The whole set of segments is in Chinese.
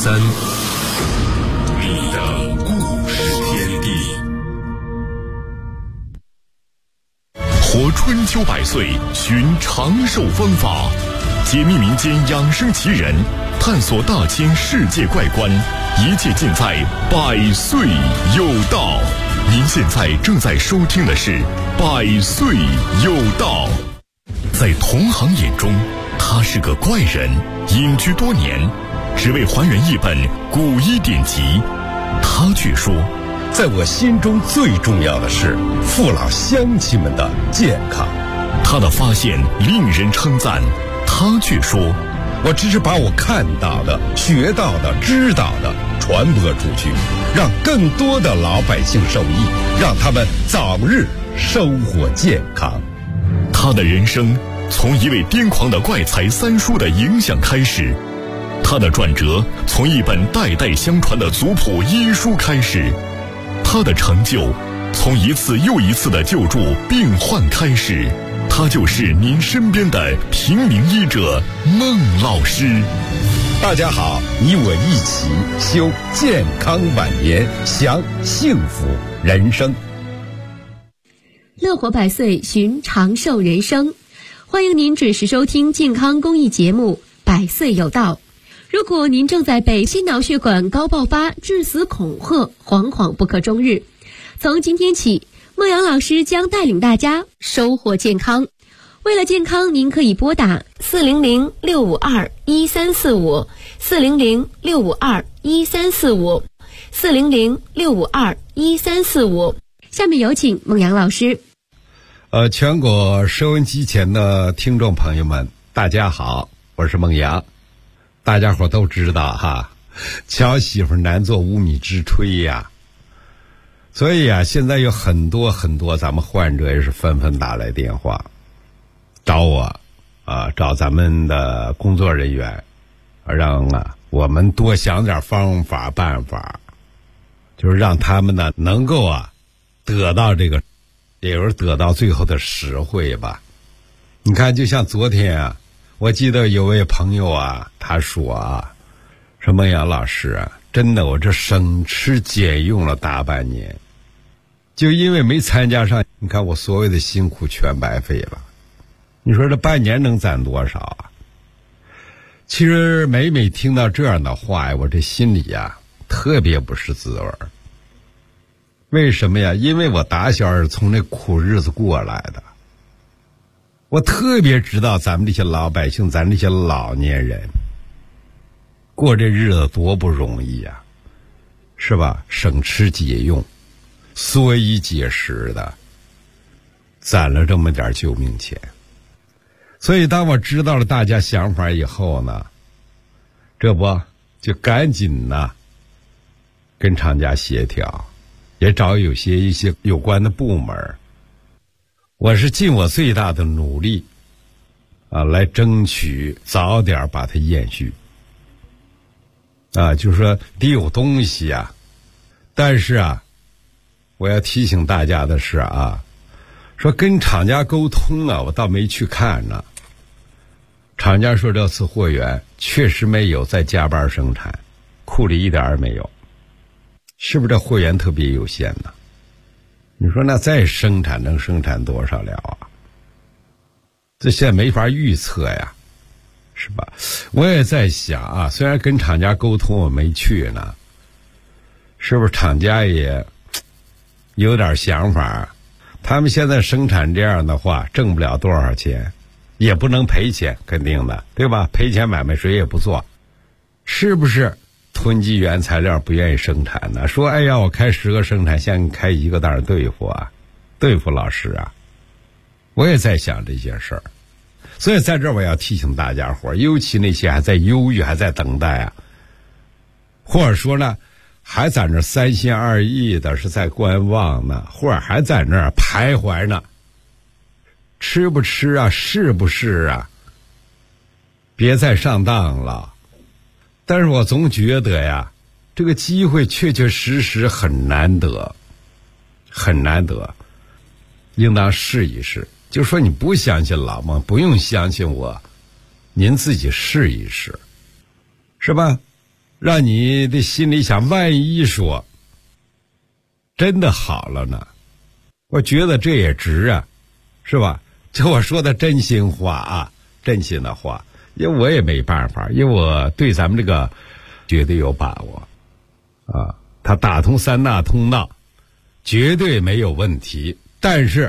3，你的故事天地。活春秋百岁，寻长寿方法，解密民间养生奇人，探索大千世界怪观，一切尽在百岁有道。您现在正在收听的是百岁有道。在同行眼中，他是个怪人，隐居多年，只为还原一本古医典籍。他却说， 在我心中最重要的是父老乡亲们的健康。 他的发现令人称赞，他却说， 我只是把我看到的、学到的、知道的传播出去，让更多的老百姓受益，让他们早日收获健康。 他的人生从一位癫狂的怪才三叔的影响开始，他的转折从一本代代相传的族谱医书开始，他的成就从一次又一次的救助病患开始。他就是您身边的平民医者孟老师。 大家好，你我一起修健康晚年，享幸福人生。 乐活百岁，寻长寿人生。欢迎您准时收听健康公益节目《百岁有道》。如果您正在被心脑血管高爆发、致死恐吓，惶惶不可终日，从今天起，孟阳老师将带领大家收获健康。为了健康，您可以拨打400-652-1345 400-652-1345 400-652-1345。下面有请孟阳老师。 全国收音机前的听众朋友们，大家好，我是孟阳。大家伙都知道哈，巧媳妇难做无米之炊呀。所以啊，现在有很多咱们患者也是纷纷打来电话找我找咱们的工作人员，让我们多想点方法办法，就是让他们呢能够得到这个，也就是得到最后的实惠吧。你看，就像昨天我记得有位朋友他说说孟阳老师真的我这省吃俭用了大半年，就因为没参加上，你看我所有的辛苦全白费了。你说这半年能攒多少其实每听到这样的话我这心里特别不是滋味。为什么呀？因为我打小是从这苦日子过来的，我特别知道咱们这些老百姓，咱这些老年人过这日子多不容易是吧？省吃俭用，缩衣节食的，攒了这么点救命钱。所以当我知道了大家想法以后呢，这不就赶紧跟厂家协调，也找一些有关的部门，我是尽我最大的努力来争取早点把它延续就是说得有东西但是我要提醒大家的是说跟厂家沟通我倒没去看呢。厂家说这次货源确实没有再加班生产，库里一点也没有，是不是这货源特别有限呢？你说那再生产能生产多少了这现在没法预测是吧？我也在想虽然跟厂家沟通我没去呢，是不是厂家也有点想法？他们现在生产这样的话挣不了多少钱，也不能赔钱，肯定的，对吧？赔钱买卖谁也不做，是不是囤积原材料不愿意生产呢？说哎呀我开10个生产线开1个当然对付对付老师我也在想这些事儿。所以在这儿我要提醒大家伙，尤其那些还在犹豫还在等待或者说呢还在那三心二意的，是在观望呢，或者还在那儿徘徊呢，吃不吃是不是别再上当了。但是我总觉得这个机会确确实实很难得，应当试一试。就说你不相信老孟，不用相信我，您自己试一试，是吧？ 让你的心里想，万一说真的好了呢？我觉得这也值啊，是吧？这我说的真心话啊，真心的话，因为我也没办法，因为我对咱们这个绝对有把握啊，他打通3大通道绝对没有问题。但是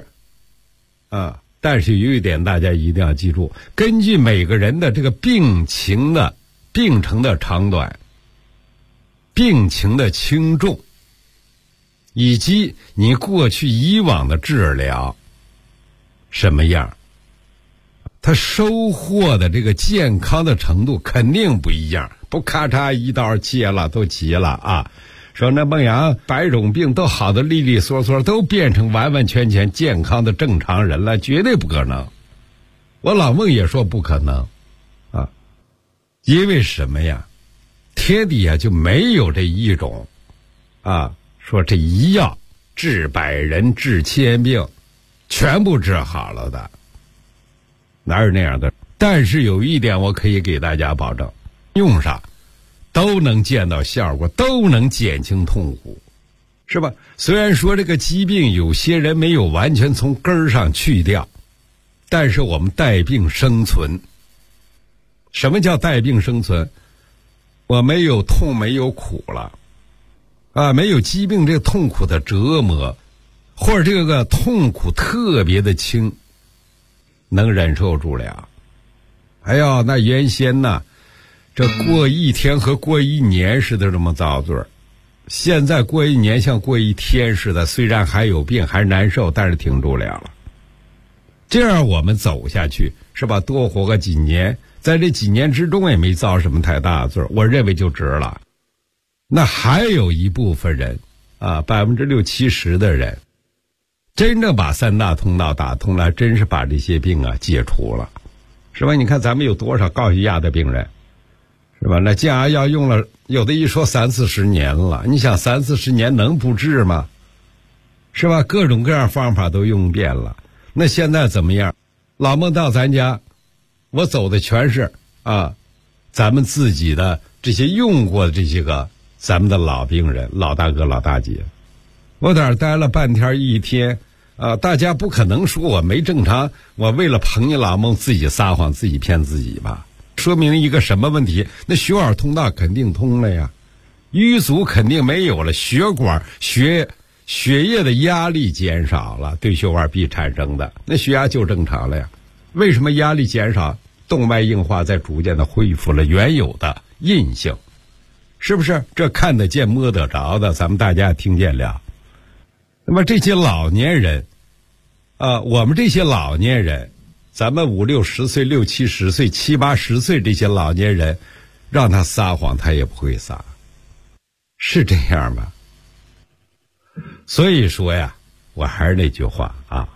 有一点大家一定要记住，根据每个人的这个病程的长短、病情的轻重，以及你过去以往的治疗什么样，他收获的这个健康的程度肯定不一样。不咔嚓一刀切了都急了啊，说那孟阳百种病都好的利利索索，都变成完完全全健康的正常人了，绝对不可能。我老孟也说不可能啊，因为什么呀？天底下就没有这一种啊，说这一药治百人治千病全部治好了的，哪有那样的？但是有一点我可以给大家保证，用上都能见到效果，都能减轻痛苦，是吧？虽然说这个疾病有些人没有完全从根儿上去掉，但是我们带病生存。什么叫带病生存？我没有痛没有苦了啊，没有疾病这个痛苦的折磨，或者这个痛苦特别的轻，能忍受住了。哎呀，那原先呢，这过一天和过一年似的这么遭罪，现在过一年像过一天似的，虽然还有病还难受，但是挺住了。这样我们走下去，是吧？多活个几年，在这几年之中也没遭什么太大的罪，我认为就值了。那还有一部分人啊，60%-70%的人真正把3大通道打通了，真是把这些病啊解除了，是吧？你看咱们有多少高血压的病人，是吧？那降压药用了，有的一说30-40年了，你想30-40年能不治吗？是吧？各种各样方法都用遍了。那现在怎么样？老孟到咱家，我走的全是啊，咱们自己的这些用过的这些个咱们的老病人、老大哥、老大姐。我在这儿待了半天一天啊，大家不可能说我没正常，我为了捧你老孟自己撒谎、自己骗自己吧？说明一个什么问题？那血管通道肯定通了呀，淤阻肯定没有了，血管血液的压力减少了，对血管壁产生的那血压就正常了呀。为什么压力减少，动脉硬化在逐渐的恢复了原有的韧性？是不是？这看得见摸得着的，咱们大家听见了。那么这些老年人啊，我们这些老年人，咱们50-60岁、60-70岁、70-80岁这些老年人，让他撒谎他也不会撒，是这样吗？所以说呀，我还是那句话啊，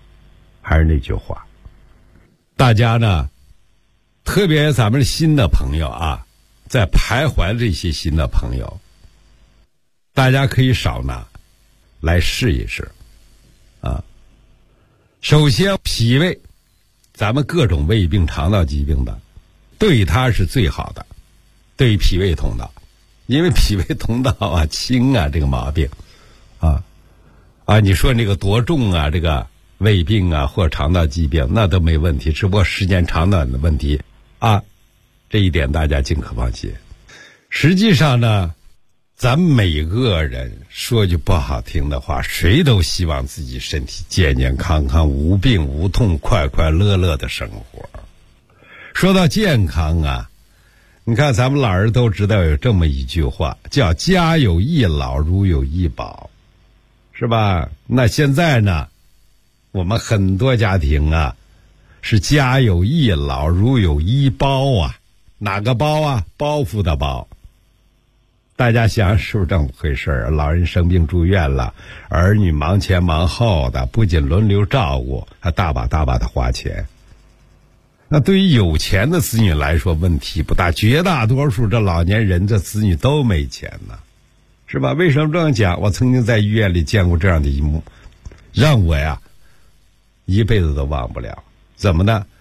大家呢，特别咱们新的朋友啊，在徘徊的这些新的朋友，大家可以少拿来试一试啊。首先脾胃，咱们各种胃病、肠道疾病的，对它是最好的，对于脾胃通道，因为脾胃通道啊轻啊，这个毛病啊，你说那个多重啊，这个胃病啊或肠道疾病那都没问题，只不过时间长短的问题啊，这一点大家尽可放心。实际上呢，咱们每个人说句不好听的话，谁都希望自己身体健健康康、无病无痛、快快乐乐的生活。说到健康啊，你看咱们老人都知道有这么一句话，叫家有一老如有一宝，是吧？那现在呢，我们很多家庭啊是家有一老如有一包啊。哪个包啊？包袱的包。大家想是不是这么回事啊？老人生病住院了，儿女忙前忙后的，不仅轮流照顾，还大把的花钱。那对于有钱的子女来说问题不大，绝大多数这老年人这子女都没钱呢，是吧？为什么这样讲？我曾经在医院里见过这样的一幕，让我呀一辈子都忘不了。怎么呢？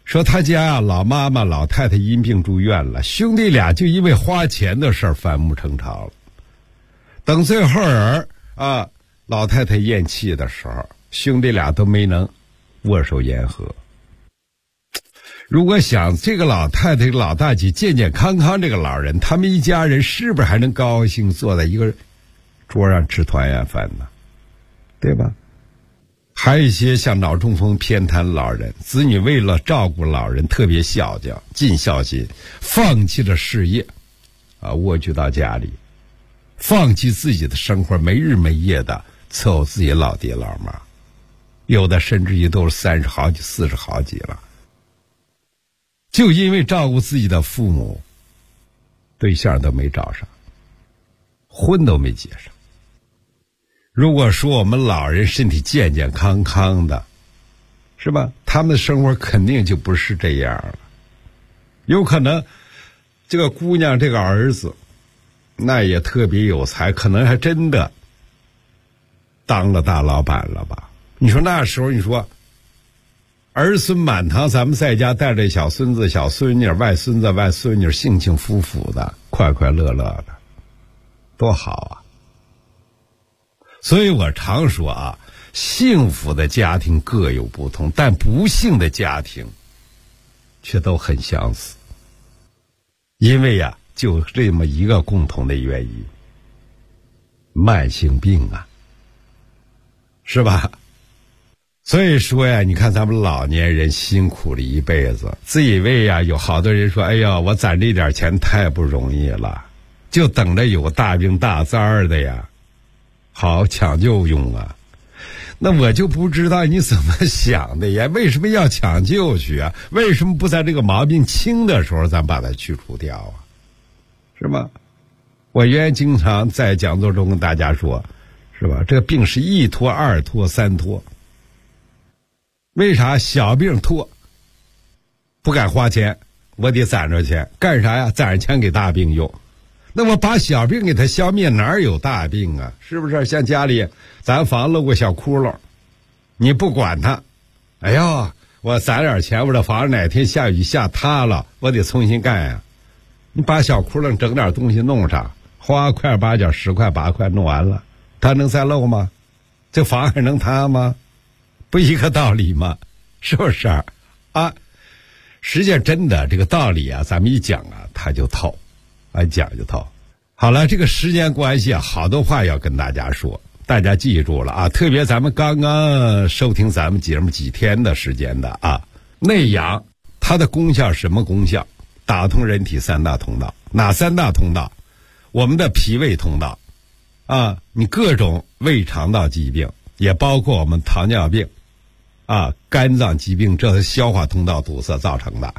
说他家老妈妈老太太因病住院了，兄弟俩就因为花钱的事儿反目成仇了。等最后老太太咽气的时候，兄弟俩都没能握手言和。如果想这个老太太老大姐健健康康，这个老人他们一家人是不是还能高兴坐在一个桌上吃团圆饭呢？对吧？还有一些像脑中风偏瘫老人，子女为了照顾老人特别孝敬尽孝心，放弃了事业蜗居到家里，放弃自己的生活，没日没夜的伺候自己老爹老妈，有的甚至于都是30好几40好几了，就因为照顾自己的父母，对象都没找上，婚都没结上。如果说我们老人身体健健康康的，是吧？他们的生活肯定就不是这样了。有可能这个姑娘这个儿子那也特别有才，可能还真的当了大老板了吧。你说那时候你说儿孙满堂，咱们在家带着小孙子小孙女外孙子外孙女，幸幸福福的快快乐乐的，多好啊。所以我常说幸福的家庭各有不同，但不幸的家庭却都很相似。因为就这么一个共同的原因，慢性病是吧？所以说你看咱们老年人辛苦了一辈子，自以为有好多人说，哎呀，我攒这点钱太不容易了，就等着有大病大灾的好抢救用那我就不知道你怎么想的呀？为什么要抢救去为什么不在这个毛病轻的时候咱把它去除掉是吧？我原来经常在讲座中跟大家说，是吧？这个病是1拖2拖3拖。为啥小病拖？不敢花钱，我得攒着钱，干啥呀？攒着钱给大病用。那么把小病给它消灭，哪有大病是不是？像家里咱房漏过小窟窿，你不管它，哎呦，我攒点钱，我这房子哪天下雨下塌了，我得重新干你把小窟窿整点东西弄上，花块8角10块8块弄完了，它能再漏吗？这房还能塌吗？不一个道理吗？是不是实际上真的这个道理咱们一讲它就透讲就透。好了，这个时间关系好多话要跟大家说，大家记住了特别咱们刚刚收听咱们节目几天的时间的内阳它的功效什么功效？打通人体3大通道。哪3大通道？我们的脾胃通道你各种胃肠道疾病，也包括我们糖尿病肝脏疾病，这是消化通道堵塞造成的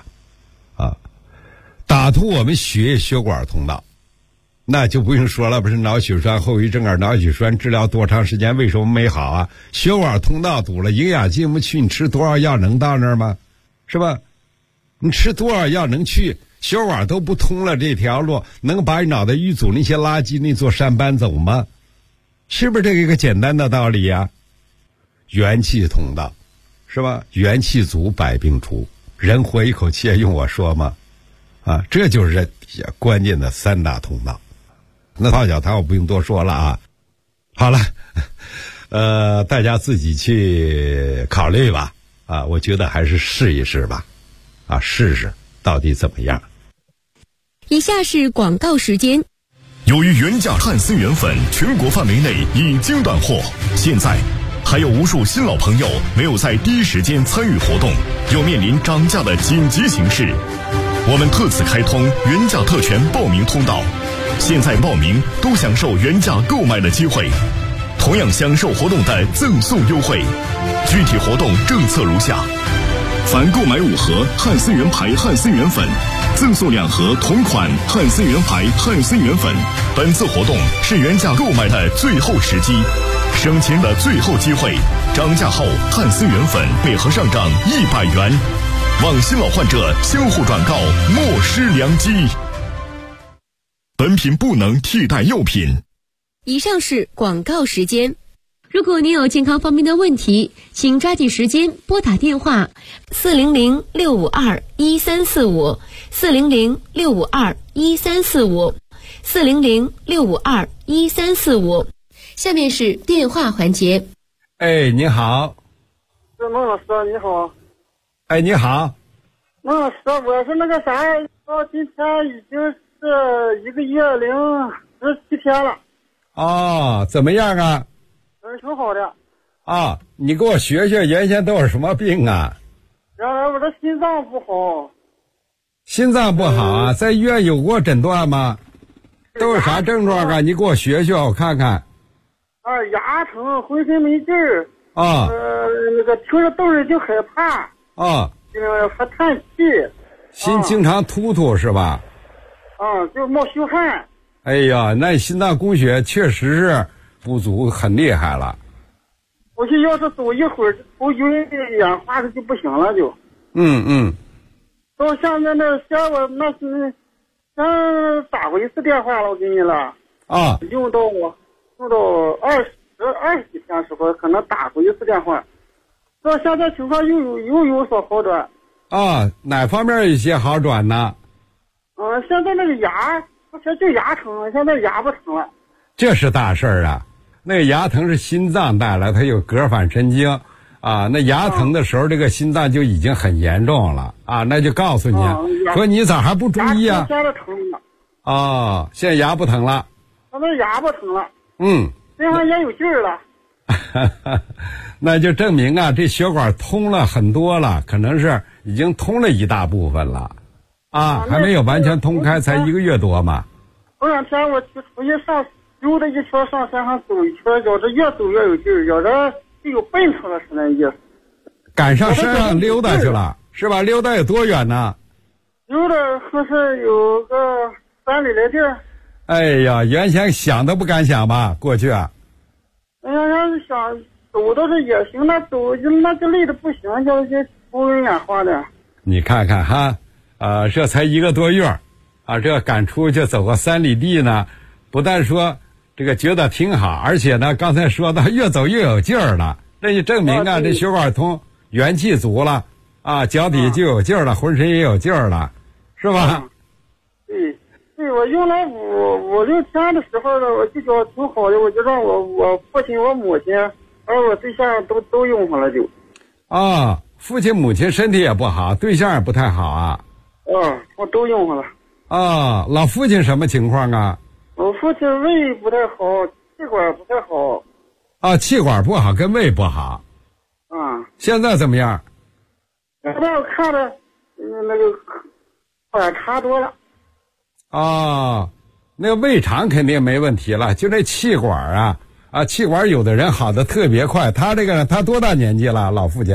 打通我们血液血管通道，那就不用说了，不是脑血栓后遗症脑血栓治疗多长时间，为什么没好血管通道堵了，营养进不去，你吃多少药能到那儿吗？是吧？你吃多少药能去？血管都不通了，这条路能把你脑袋淤阻那些垃圾那座山搬走吗？是不是这个一个简单的道理元气通道，是吧？元气足百病除，人活一口气用我说吗？这就是关键的3大通道。那泡脚汤我不用多说了好了大家自己去考虑吧我觉得还是试一试吧试试到底怎么样。 以下是广告时间。 由于原价汉森原粉全国范围内已经断货，现在还有无数新老朋友没有在第一时间参与活动，又面临涨价的紧急形势。我们特此开通原价特权报名通道，现在报名都享受原价购买的机会，同样享受活动的赠送优惠。具体活动政策如下：凡购买5盒汉森原牌汉森原粉，赠送2盒同款汉森原牌汉森原粉。本次活动是原价购买的最后时机，省钱的最后机会。涨价后汉森原粉每盒上涨100元，望新老患者相互转告，莫失良机。本品不能替代药品。 以上是广告时间。 如果您有健康方面的问题，请抓紧时间拨打电话400-652-1345 400-652-1345 400-652-1345。下面是电话环节。 哎，你好。 孟老师你好。 哎，你好。 孟老师，我是那个啥，到今天已经是1个月零17天了。 哦，怎么样啊？ 挺好的。 啊，你给我学学原先都有什么病啊？ 原来我这心脏不好。 心脏不好啊？在医院有过诊断吗？都有啥症状啊？你给我学学，我看看。 牙疼，浑身没劲儿。 啊。 那个听着动静就害怕。 啊。 和叹气。 心经常突突是吧？ 就冒虚汗。 哎呀，那心脏供血确实是不足，很厉害了。 我去，要是走一会儿头晕眼花的就不行了就。到现在那先我那是打过一次电话了，我给你了。用到20几天时候，可能打过一次电话。到现在情况又有所好转。 哪方面有一些好转呢？ 现在那个牙，之前就牙疼，现在牙不疼了。 这是大事儿啊！那个牙疼是心脏带来，它有膈反神经那牙疼的时候，这个心脏就已经很严重了那就告诉你，说你咋还不注意啊？ 现在疼了。 现在牙不疼了。 现在牙不疼了。身上也有劲儿了。 那就证明这血管通了很多了，可能是已经通了一大部分了还没有完全通开，才1个月多嘛。 头2天我去出去溜达一圈，上山上走一圈，觉着越走越有劲儿，觉着就有奔腾了似的意思。 赶上山上溜达去了是吧？溜达有多远呢？ 溜达还是有个3里来地儿。 哎呀，原先想都不敢想吧？过去要是想走倒是也行，那走那就累得不行，就头晕眼花的。你看看哈，这才1个多月这赶出去走个3里地呢，不但说这个觉得挺好，而且呢，刚才说到越走越有劲儿了，那就证明这血管通，元气足了脚底就有劲儿了，浑身也有劲儿了，是吧？ 对，我用了5、6天的时候呢，我就觉得挺好的，我就让我父亲、我母亲还有我对象都用上了就。 父亲母亲身体也不好，对象也不太好我都用上了。 老父亲什么情况啊？ 我父亲胃不太好，气管不太好。 气管不好跟胃不好。现在怎么样？ 现在我看着那个反差多了。 那个胃肠肯定没问题了，就这气管气管有的人好的特别快。他这个呢，他多大年纪了？老父亲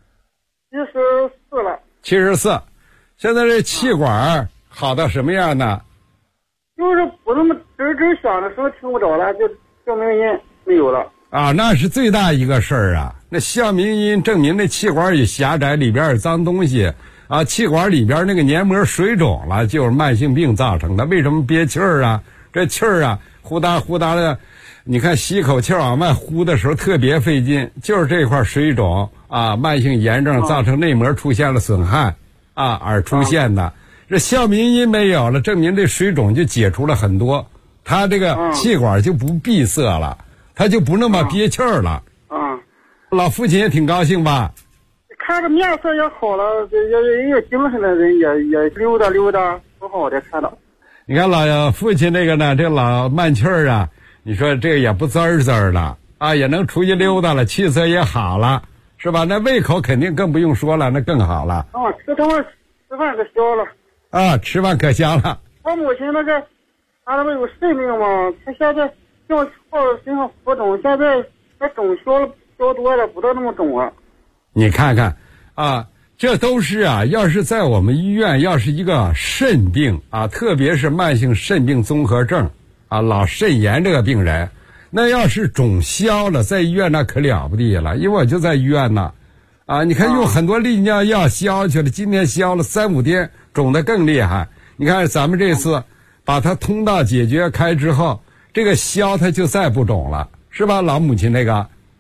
74了。 74，现在这气管好到什么样呢？ 就是不那么吱响的时候听不着了，就哮鸣音没有了。 那是最大一个事儿那哮鸣音证明这气管也狭窄，里边有脏东西气管里边那个黏膜水肿了，就是慢性病造成的。为什么憋气儿这气儿呼哒呼哒的，你看吸一口气往外呼的时候特别费劲，就是这块水肿慢性炎症造成内膜出现了损害而出现的。这哮鸣音没有了，证明这水肿就解除了很多，它这个气管就不闭塞了，它就不那么憋气儿了。老父亲也挺高兴吧？ 看着面色也好了，也有精神的人也溜达溜达，挺好的看到。 你看老父亲这个呢，这老慢气儿你说这个也不滋儿滋儿的也能出去溜达了，气色也好了，是吧？那胃口肯定更不用说了，那更好了。 吃饭可香了。吃饭可香了。 我母亲她那个有肾病嘛，她现在要靠身上浮肿，现在她肿消多了，不到那么肿了。 你看看这都是要是在我们医院，要是一个肾病特别是慢性肾病综合症老肾炎这个病人，那要是肿消了，在医院那可了不地了。因为我就在医院呢你看用很多利尿药消去了，今天消了3、5天，肿得更厉害。你看咱们这次把它通道解决开之后，这个消它就再不肿了，是吧？老母亲那个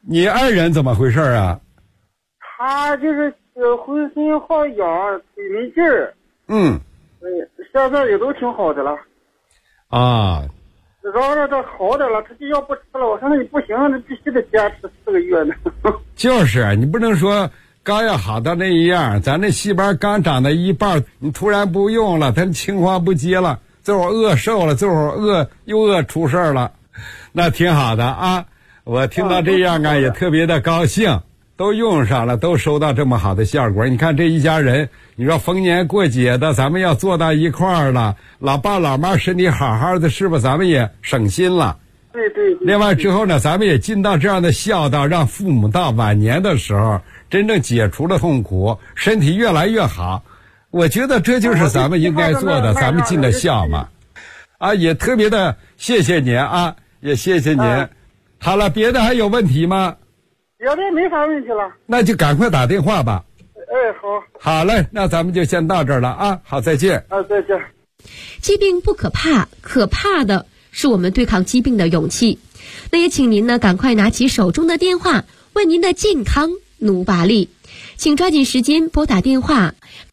你爱人怎么回事啊？ 他就是浑身好痒，腿没劲儿。现在也都挺好的了。 啊。 然后这好点了，他就要不吃了。我说那你不行，那必须得坚持4个月呢。 就是你不能说刚要好到那一样，咱这细胞刚长到一半，你突然不用了，它青黄不接了，这会儿饿瘦了，这会儿又饿出事儿了，那挺好的啊。我听到这样啊，也特别的高兴，都用上了，都收到这么好的效果。你看这一家人，你说逢年过节的，咱们要坐到一块儿了，老爸老妈身体好好的，是不是咱们也省心了？ 对。 另外之后呢，咱们也尽到这样的孝道，让父母到晚年的时候真正解除了痛苦，身体越来越好。我觉得这就是咱们应该做的，咱们尽的孝嘛。啊，也特别的谢谢您啊，也谢谢您。好了，别的还有问题吗？ 别的没啥问题了。 那就赶快打电话吧。 好。 好嘞，那咱们就先到这儿了啊。好，再见。 再见。 疾病不可怕，可怕的是我们对抗疾病的勇气。那也请您呢赶快拿起手中的电话，为您的健康努把力。请抓紧时间拨打电话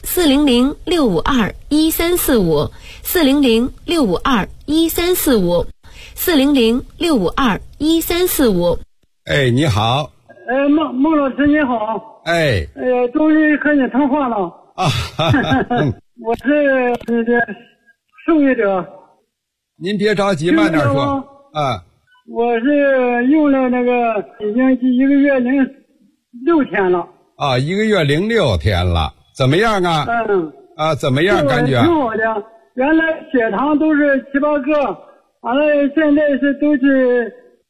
400-652-1345 400-652-1345 400-652-1345。 哎，你好。 孟老师你好。 哎。 终于和你通话了。 啊。 我是这个受益者。 您别着急，慢点说。啊。 我是用了那个已经1个月06天了。 啊，1个月06天了，怎么样啊？怎么样感觉？ 挺好的。原来血糖都是7、8个，完了现在都是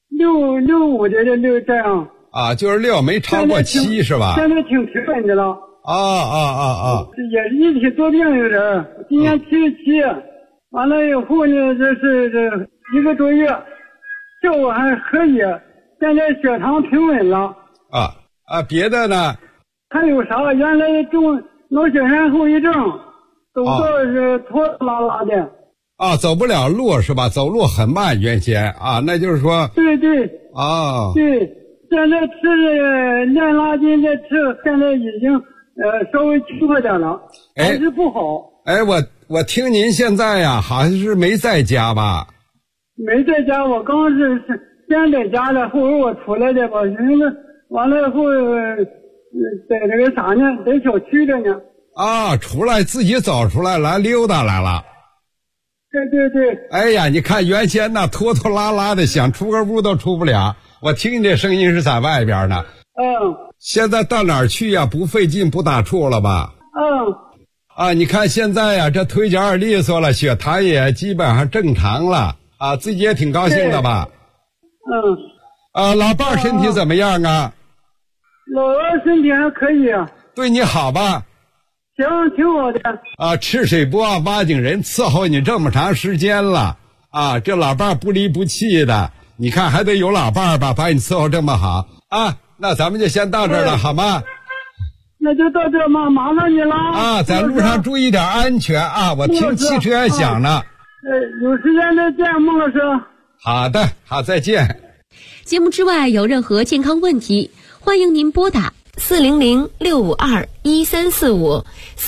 6的6这样。啊， 就是6，没超过7是吧？ 现在挺平稳的了。也是一体多病有点，今年77，完了以后呢，这1个多月，效果还可以，现在血糖平稳了。 别的呢？ 还有啥？原来中脑血栓后遗症，走道是拖拉拉的。 走不了路是吧？走路很慢，原先啊，那就是说。 对。对，现在吃链拉筋的吃，现在已经稍微轻快点了，还是不好。 我听您现在呀，好像是没在家吧？ 没在家，我刚是先在家的，后来我出来的吧，完了以后在那个啥呢，在小区的呢。 出来自己走出来溜达来了。 对。 哎呀，你看原先那拖拖拉拉的，想出个屋都出不了。我听你这声音是在外边呢。现在到哪儿去呀？不费劲不打怵了吧？你看现在呀，这腿脚也利索了，血糖也基本上正常了啊，自己也挺高兴的吧？老伴儿身体怎么样啊？ 老二身体还可以。 对你好吧？ 行，挺好的。 吃水不忘挖井人，伺候你这么长时间了啊，这老伴儿不离不弃的，你看还得有老伴儿吧，把你伺候这么好啊。那咱们就先到这儿了，好吗？ 那就到这儿嘛，麻烦你了。 在路上注意点安全啊！我听汽车也响呢。 有时间再见，孟老师。 好的，好，再见。 节目之外有任何健康问题，欢迎您拨打400-652-1345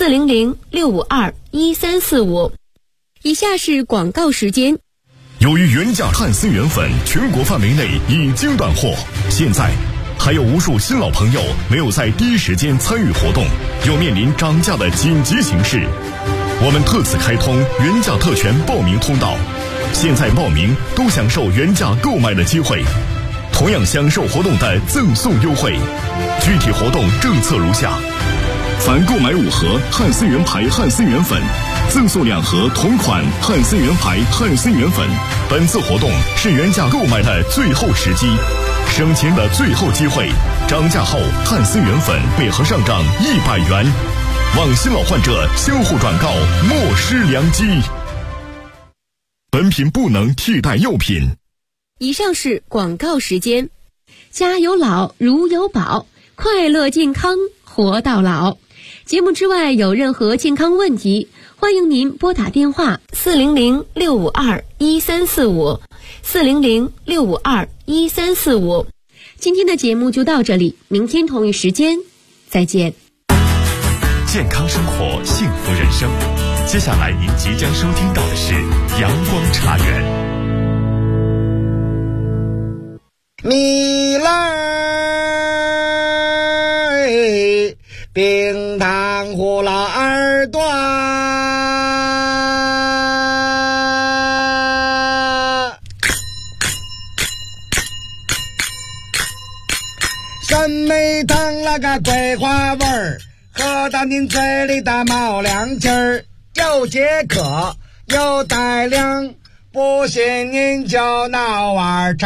400-652-1345。以下是广告时间。 由于原价碳丝原粉全国范围内已经断货，现在还有无数新老朋友没有在第一时间参与活动，又面临涨价的紧急形势。我们特此开通原价特权报名通道，现在报名都享受原价购买的机会，同样享受活动的赠送优惠。具体活动政策如下：凡购买5盒汉森源牌汉森源粉，赠送2盒同款汉森源牌汉森源粉。本次活动是原价购买的最后时机，省钱的最后机会。涨价后汉森源粉每盒上涨100元，望新老患者相互转告，莫失良机。本品不能替代药品。 以上是广告时间。家有老，如有宝，快乐健康活到老。节目之外有任何健康问题，欢迎您拨打电话400-652-1345 400-652-1345。 今天的节目就到这里，明天同一时间再见。 健康生活，幸福人生。接下来您即将收听到的是阳光茶园。 米来冰糖葫芦耳朵，山梅糖那个桂花味儿，喝到您嘴里的冒凉气儿，又解渴又带凉，不信您就闹碗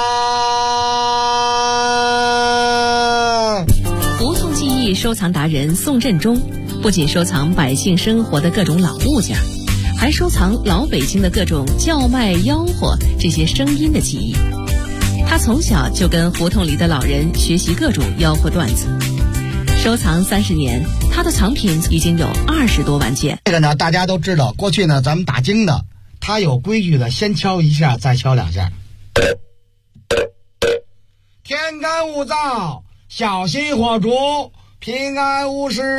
茶。 胡同记忆收藏达人宋振中不仅收藏百姓生活的各种老物件，还收藏老北京的各种叫卖吆喝这些声音的记忆。他从小就跟胡同里的老人学习各种吆喝段子，收藏30年，他的藏品已经有20多万件。 这个呢，大家都知道，过去呢，咱们打更的，他有规矩的，先敲一下，再敲2下。天干物燥，小心火烛，平安无事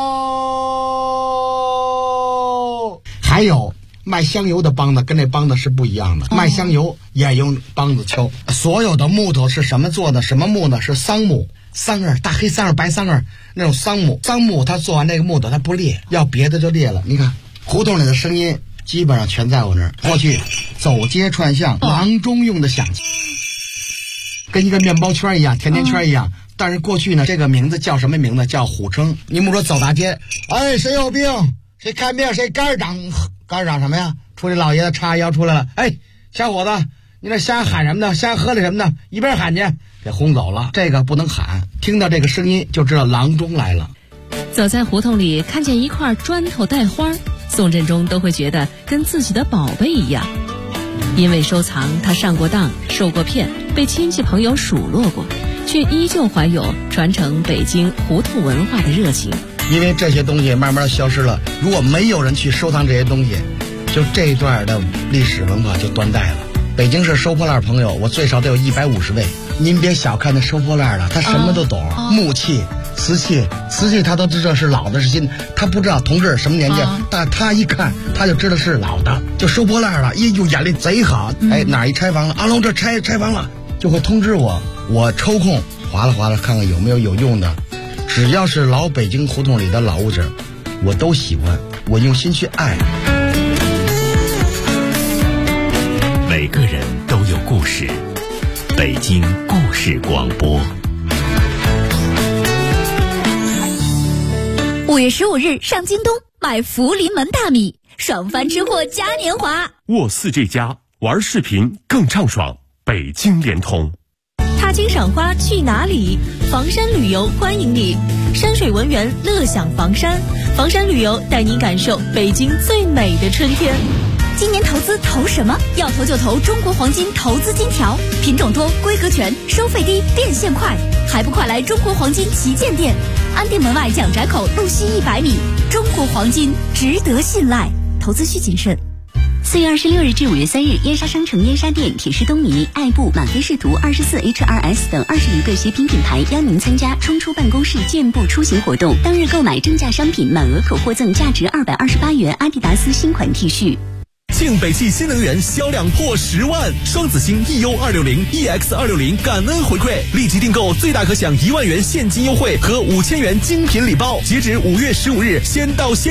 哦。还有卖香油的梆子跟那梆子是不一样的，卖香油也用梆子敲。所有的木头是什么做的？什么木呢？是桑木。桑叶，大黑桑叶、白桑叶那种桑木，桑木它做完那个木头它不裂，要别的就裂了。你看胡同里的声音基本上全在我那儿。过去走街串巷，郎中用的响器，跟一个面包圈一样，甜甜圈一样。但是过去呢，这个名字叫什么名字？叫虎称。你们说走大街，哎，谁有病？谁看病？谁肝长什么呀？出来老爷子叉腰出来了，哎，小伙子，你那瞎喊什么呢？瞎喝了什么呢？一边喊去。给轰走了，这个不能喊，听到这个声音就知道郎中来了。 走在胡同里，看见一块砖头带花，宋振中都会觉得跟自己的宝贝一样。因为收藏，他上过当，受过骗，被亲戚朋友数落过，却依旧怀有传承北京胡同文化的热情。 因为这些东西慢慢消失了，如果没有人去收藏这些东西，就这一段的历史文化就断代了。北京市收破烂朋友，我最少得有150位。您别小看那收破烂的，他什么都懂，木器、瓷器他都知道是老的是新的，他不知道同志什么年纪，但他一看他就知道是老的，就收破烂了，呦眼力贼好，哎哪一拆房了，阿龙这拆房了，就会通知我，我抽空划拉看看有没有用的，只要是老北京胡同里的老物件，我都喜欢，我用心去爱。 每个人都有故事，北京故事广播。 5月15日上京东买福临门大米，爽翻吃货嘉年华。 沃4这家玩视频更畅爽，北京联通。 踏青赏花去哪里？房山旅游欢迎你，山水文园乐享房山，房山旅游带您感受北京最美的春天。今年投资投什么？要投就投中国黄金投资金条，品种多，规格全，收费低，变现快，还不快来中国黄金旗舰店，安定门外蒋宅口路西100米。中国黄金值得信赖，投资需谨慎。 4月26日至5月3日，燕莎商城燕莎店、铁狮东尼、爱布、满飞仕途、24HRS 等20余个学品品牌邀您参加冲出办公室健步出行活动。当日购买正价商品，满额可获赠价值228元阿迪达斯新款 T 恤。 庆北汽新能源销量破10万，双子星 EU260、EX260 感恩回馈，立即订购最大可享1万元现金优惠和5000元精品礼包，截止5月15日，先到先